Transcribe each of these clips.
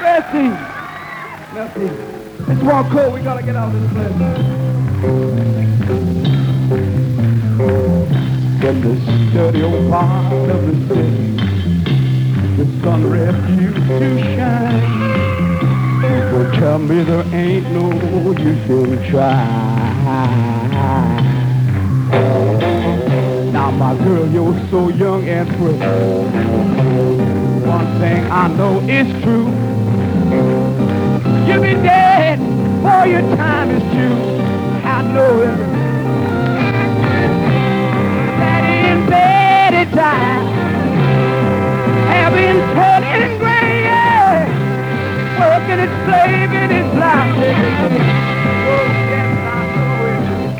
Merci. Merci. It's one cold. We gotta get out of this place. In this dirty old part of the city, the sun refused to shine. People tell me there ain't no use in trying. Now my girl, you're so young and pretty. One thing I know is true. You'll be dead before your time is due. I know it. That in bed at time, having turning and gray, yeah. Working and slaving his life. Oh, yes, I know it.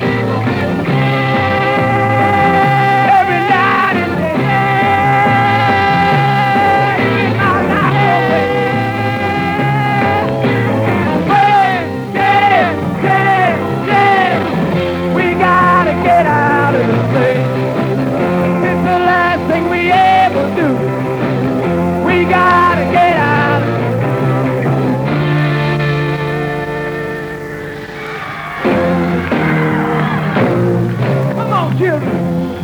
Every night and day, my life away. We gotta get out of this place. It's the last thing we ever do. We gotta get out of this. Come on, children.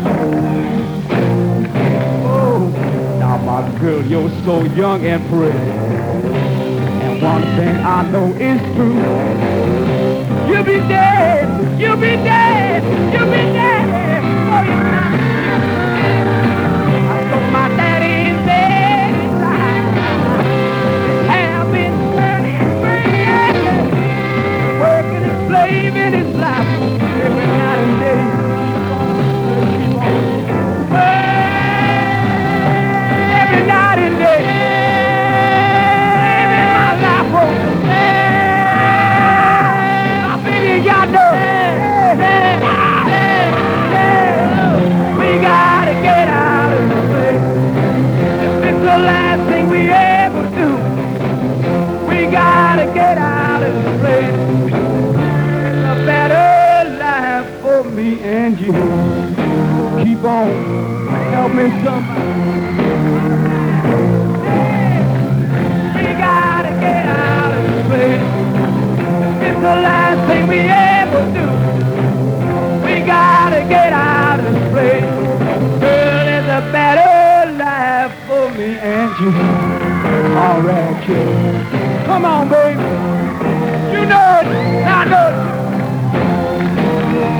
Oh, now my girl, you're so young and pretty. And one thing I know is true. You'll be dead, you'll be dead, you'll be dead before your time. I saw my daddy in bed inside. His hair been turning gray, working and slaving his life every night and day. Every night and day, living my life over. Y'all know. We gotta get out of this place. If it's the last thing we ever do, we gotta get out of this place. It's a better life for me and you. Keep on, help me somebody. We gotta get out of this place. It's the last thing we ever do. We gotta get out of this place. Girl, it's a better life for me and you. All right, kid. Come on, baby. You know it. I know it.